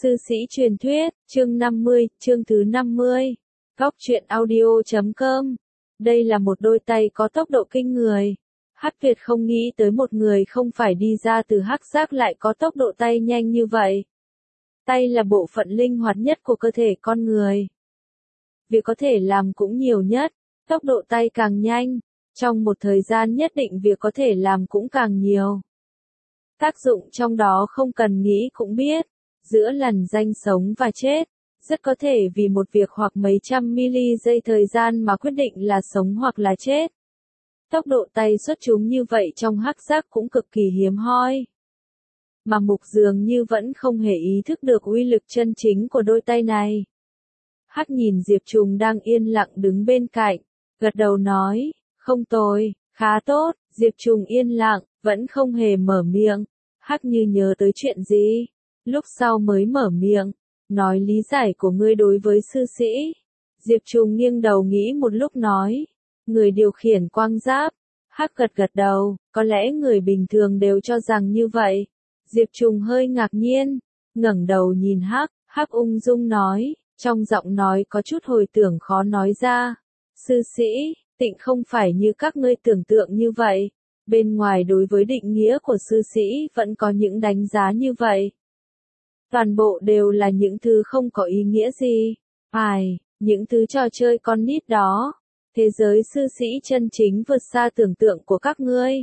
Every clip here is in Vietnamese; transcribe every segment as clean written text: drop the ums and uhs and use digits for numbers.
Sư sĩ truyền thuyết, chương 50, chương thứ 50. Góc truyện audio.com. Đây là một đôi tay có tốc độ kinh người. Hắc Việt không nghĩ tới một người không phải đi ra từ hắc giác lại có tốc độ tay nhanh như vậy. Tay là bộ phận linh hoạt nhất của cơ thể con người. Việc có thể làm cũng nhiều nhất, tốc độ tay càng nhanh, trong một thời gian nhất định việc có thể làm cũng càng nhiều. Tác dụng trong đó không cần nghĩ cũng biết, giữa lằn ranh sống và chết, rất có thể vì một việc hoặc mấy trăm giây thời gian mà quyết định là sống hoặc là chết. Tốc độ tay xuất chúng như vậy trong hắc giác cũng cực kỳ hiếm hoi. Mà Mục dường như vẫn không hề ý thức được uy lực chân chính của đôi tay này. Hắc nhìn Diệp Trùng đang yên lặng đứng bên cạnh, gật đầu nói, không tồi, khá tốt. Diệp Trùng yên lặng, vẫn không hề mở miệng. Hắc như nhớ tới chuyện gì, lúc sau mới mở miệng, nói lý giải của ngươi đối với sư sĩ. Diệp Trùng nghiêng đầu nghĩ một lúc nói, người điều khiển quang giáp. Hắc gật gật đầu, có lẽ người bình thường đều cho rằng như vậy. Diệp Trùng hơi ngạc nhiên, ngẩng đầu nhìn Hắc, Hắc ung dung nói, trong giọng nói có chút hồi tưởng khó nói ra. Sư sĩ, tịnh không phải như các ngươi tưởng tượng như vậy. Bên ngoài đối với định nghĩa của sư sĩ vẫn có những đánh giá như vậy. Toàn bộ đều là những thứ không có ý nghĩa gì. Những thứ trò chơi con nít đó. Thế giới sư sĩ chân chính vượt xa tưởng tượng của các ngươi.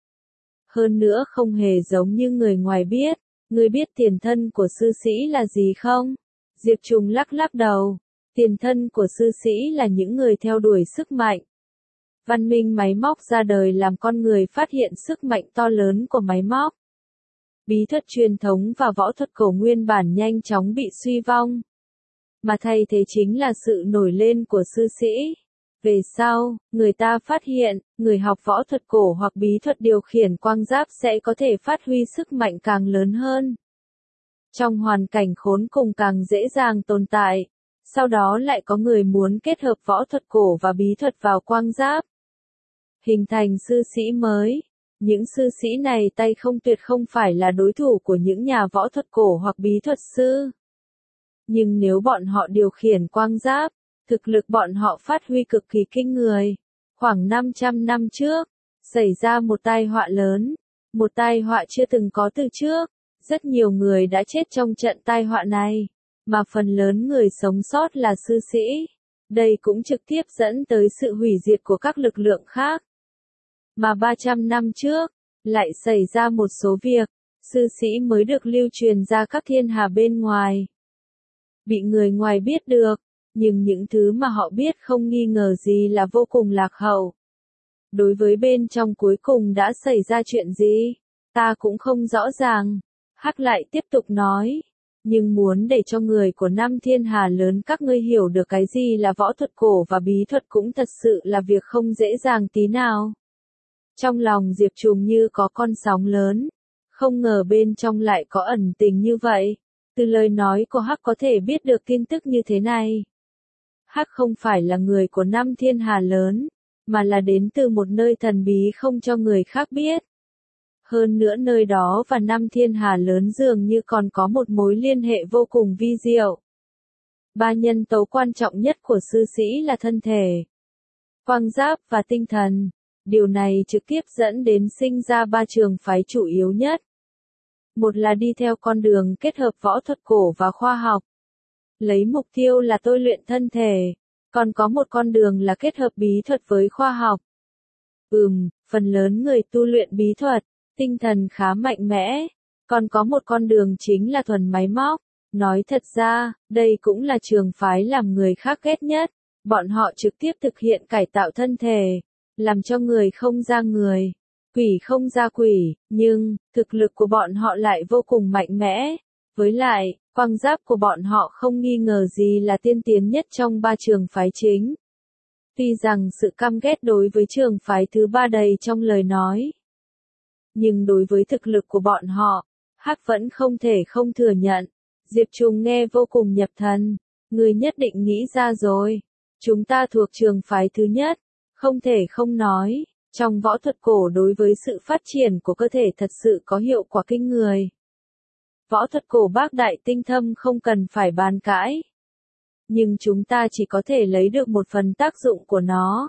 Hơn nữa không hề giống như người ngoài biết. Ngươi biết tiền thân của sư sĩ là gì không? Diệp Trùng lắc lắc đầu. Tiền thân của sư sĩ là những người theo đuổi sức mạnh. Văn minh máy móc ra đời làm con người phát hiện sức mạnh to lớn của máy móc. Bí thuật truyền thống và võ thuật cổ nguyên bản nhanh chóng bị suy vong. Mà thay thế chính là sự nổi lên của sư sĩ. Về sau, người ta phát hiện, người học võ thuật cổ hoặc bí thuật điều khiển quang giáp sẽ có thể phát huy sức mạnh càng lớn hơn. Trong hoàn cảnh khốn cùng càng dễ dàng tồn tại. Sau đó lại có người muốn kết hợp võ thuật cổ và bí thuật vào quang giáp. Hình thành sư sĩ mới. Những sư sĩ này tay không tuyệt không phải là đối thủ của những nhà võ thuật cổ hoặc bí thuật sư. Nhưng nếu bọn họ điều khiển quang giáp, thực lực bọn họ phát huy cực kỳ kinh người. Khoảng 500 năm trước, xảy ra một tai họa lớn. Một tai họa chưa từng có từ trước. Rất nhiều người đã chết trong trận tai họa này. Mà phần lớn người sống sót là sư sĩ. Đây cũng trực tiếp dẫn tới sự hủy diệt của các lực lượng khác. Mà 300 năm trước, lại xảy ra một số việc, sư sĩ mới được lưu truyền ra các thiên hà bên ngoài. Bị người ngoài biết được, nhưng những thứ mà họ biết không nghi ngờ gì là vô cùng lạc hậu. Đối với bên trong cuối cùng đã xảy ra chuyện gì, ta cũng không rõ ràng. Hắc lại tiếp tục nói, nhưng muốn để cho người của năm thiên hà lớn các ngươi hiểu được cái gì là võ thuật cổ và bí thuật cũng thật sự là việc không dễ dàng tí nào. Trong lòng Diệp Trùng như có con sóng lớn, không ngờ bên trong lại có ẩn tình như vậy. Từ lời nói của Hắc có thể biết được tin tức như thế này. Hắc không phải là người của năm thiên hà lớn, mà là đến từ một nơi thần bí không cho người khác biết. Hơn nữa nơi đó và năm thiên hà lớn dường như còn có một mối liên hệ vô cùng vi diệu. Ba nhân tố quan trọng nhất của sư sĩ là thân thể, quang giáp và tinh thần. Điều này trực tiếp dẫn đến sinh ra ba trường phái chủ yếu nhất. Một là đi theo con đường kết hợp võ thuật cổ và khoa học. Lấy mục tiêu là tôi luyện thân thể. Còn có một con đường là kết hợp bí thuật với khoa học. Phần lớn người tu luyện bí thuật, tinh thần khá mạnh mẽ. Còn có một con đường chính là thuần máy móc. Nói thật ra, đây cũng là trường phái làm người khác ghét nhất. Bọn họ trực tiếp thực hiện cải tạo thân thể. Làm cho người không ra người, quỷ không ra quỷ, nhưng, thực lực của bọn họ lại vô cùng mạnh mẽ. Với lại, quang giáp của bọn họ không nghi ngờ gì là tiên tiến nhất trong ba trường phái chính. Tuy rằng sự căm ghét đối với trường phái thứ ba đầy trong lời nói. Nhưng đối với thực lực của bọn họ, Hắc vẫn không thể không thừa nhận. Diệp Trùng nghe vô cùng nhập thần, người nhất định nghĩ ra rồi. Chúng ta thuộc trường phái thứ nhất. Không thể không nói, trong võ thuật cổ đối với sự phát triển của cơ thể thật sự có hiệu quả kinh người. võ thuật cổ bác đại tinh thâm không cần phải bàn cãi. Nhưng chúng ta chỉ có thể lấy được một phần tác dụng của nó.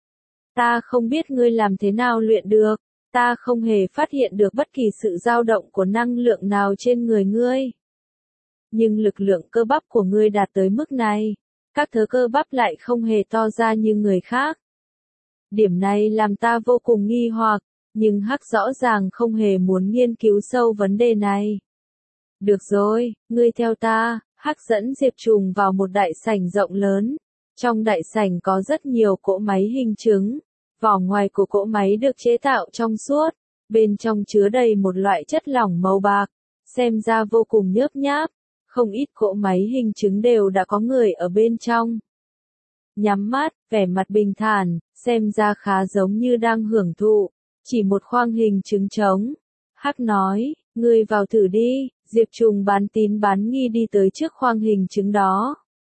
Ta không biết ngươi làm thế nào luyện được, ta không hề phát hiện được bất kỳ sự dao động của năng lượng nào trên người ngươi. Nhưng lực lượng cơ bắp của ngươi đạt tới mức này, các thớ cơ bắp lại không hề to ra như người khác. Điểm này làm ta vô cùng nghi hoặc, nhưng Hắc rõ ràng không hề muốn nghiên cứu sâu vấn đề này. Được rồi, ngươi theo ta. Hắc dẫn Diệp Trùng vào một đại sảnh rộng lớn. Trong đại sảnh có rất nhiều cỗ máy hình trứng. Vỏ ngoài của cỗ máy được chế tạo trong suốt. Bên trong chứa đầy một loại chất lỏng màu bạc. Xem ra vô cùng nhớp nháp. Không ít cỗ máy hình trứng đều đã có người ở bên trong. Nhắm mắt, vẻ mặt bình thản, xem ra khá giống như đang hưởng thụ. Chỉ một khoang hình trứng trống. Hắc nói, ngươi vào thử đi. Diệp Trùng bán tín bán nghi đi tới trước khoang hình trứng đó.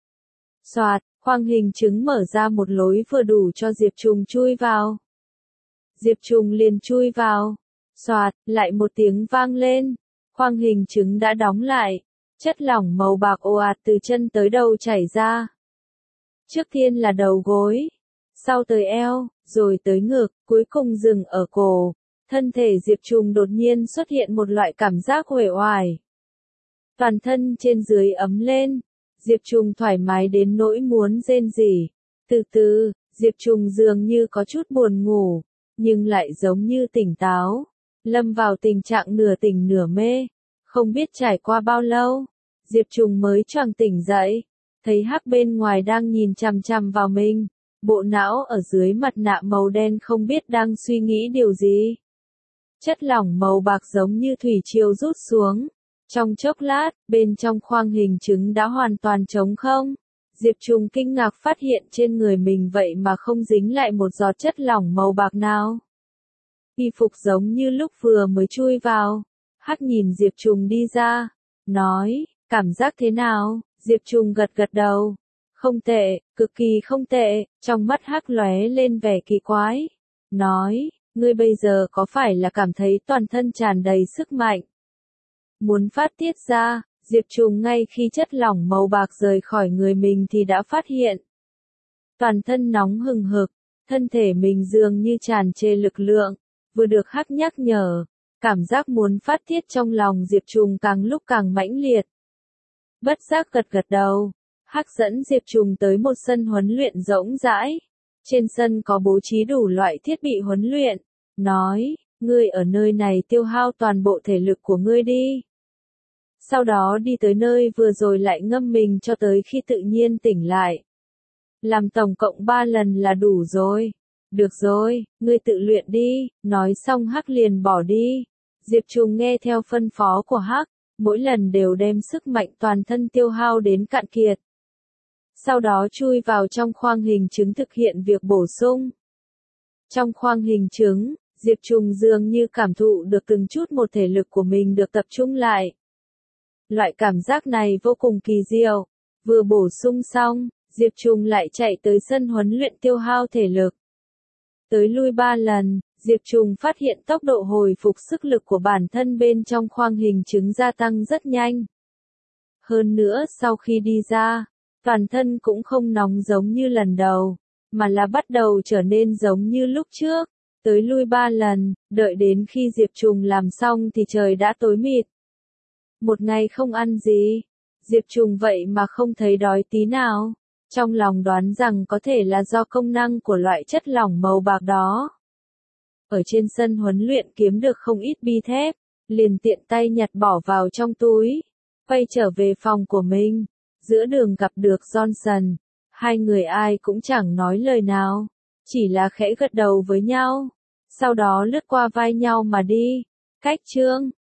Soạt, khoang hình trứng mở ra một lối vừa đủ cho Diệp Trùng chui vào. Diệp Trùng liền chui vào. Soạt, lại một tiếng vang lên. Khoang hình trứng đã đóng lại. Chất lỏng màu bạc ồ ạt từ chân tới đầu chảy ra. Trước tiên là đầu gối, sau tới eo, rồi tới ngực, cuối cùng dừng ở cổ. Thân thể Diệp Trùng đột nhiên xuất hiện một loại cảm giác uể oải. Toàn thân trên dưới ấm lên. Diệp Trùng thoải mái đến nỗi muốn rên rỉ. Từ từ, Diệp Trùng dường như có chút buồn ngủ, nhưng lại giống như tỉnh táo. Lâm vào tình trạng nửa tỉnh nửa mê. Không biết trải qua bao lâu, Diệp Trùng mới choàng tỉnh dậy. Thấy Hắc bên ngoài đang nhìn chằm chằm vào mình. Bộ não ở dưới mặt nạ màu đen không biết đang suy nghĩ điều gì. Chất lỏng màu bạc giống như thủy triều rút xuống. Trong chốc lát, bên trong khoang hình trứng đã hoàn toàn trống không. Diệp Trùng kinh ngạc phát hiện trên người mình vậy mà không dính lại một giọt chất lỏng màu bạc nào. Y phục giống như lúc vừa mới chui vào. Hắc nhìn Diệp Trùng đi ra, nói, cảm giác thế nào? Diệp Trùng gật gật đầu. Không tệ, cực kỳ không tệ. Trong mắt Hắc lóe lên vẻ kỳ quái. Nói, ngươi bây giờ có phải là cảm thấy toàn thân tràn đầy sức mạnh? Muốn phát tiết ra, Diệp Trùng ngay khi chất lỏng màu bạc rời khỏi người mình thì đã phát hiện. Toàn thân nóng hừng hực, thân thể mình dường như tràn trề lực lượng, vừa được Hắc nhắc nhở, cảm giác muốn phát tiết trong lòng Diệp Trùng càng lúc càng mãnh liệt. Bất giác gật gật đầu, Hắc dẫn Diệp Trùng tới một sân huấn luyện rỗng rãi. Trên sân có bố trí đủ loại thiết bị huấn luyện, nói, ngươi ở nơi này tiêu hao toàn bộ thể lực của ngươi đi. Sau đó đi tới nơi vừa rồi lại ngâm mình cho tới khi tự nhiên tỉnh lại. Làm tổng cộng 3 lần là đủ rồi. Được rồi, ngươi tự luyện đi, nói xong Hắc liền bỏ đi. Diệp Trùng nghe theo phân phó của Hắc, mỗi lần đều đem sức mạnh toàn thân tiêu hao đến cạn kiệt. Sau đó chui vào trong khoang hình trứng thực hiện việc bổ sung. Trong khoang hình trứng, Diệp Trùng dường như cảm thụ được từng chút một thể lực của mình được tập trung lại. Loại cảm giác này vô cùng kỳ diệu. Vừa bổ sung xong, Diệp Trùng lại chạy tới sân huấn luyện tiêu hao thể lực. Tới lui 3 lần, Diệp Trùng phát hiện tốc độ hồi phục sức lực của bản thân bên trong khoang hình trứng gia tăng rất nhanh. Hơn nữa sau khi đi ra, toàn thân cũng không nóng giống như lần đầu, mà là bắt đầu trở nên giống như lúc trước. Tới lui 3 lần, đợi đến khi Diệp Trùng làm xong thì trời đã tối mịt. Một ngày không ăn gì, Diệp Trùng vậy mà không thấy đói tí nào. Trong lòng đoán rằng có thể là do công năng của loại chất lỏng màu bạc đó. Ở trên sân huấn luyện kiếm được không ít bi thép, liền tiện tay nhặt bỏ vào trong túi, quay trở về phòng của mình. Giữa đường gặp được Johnson, hai người ai cũng chẳng nói lời nào, chỉ là khẽ gật đầu với nhau, sau đó lướt qua vai nhau mà đi. Cách chương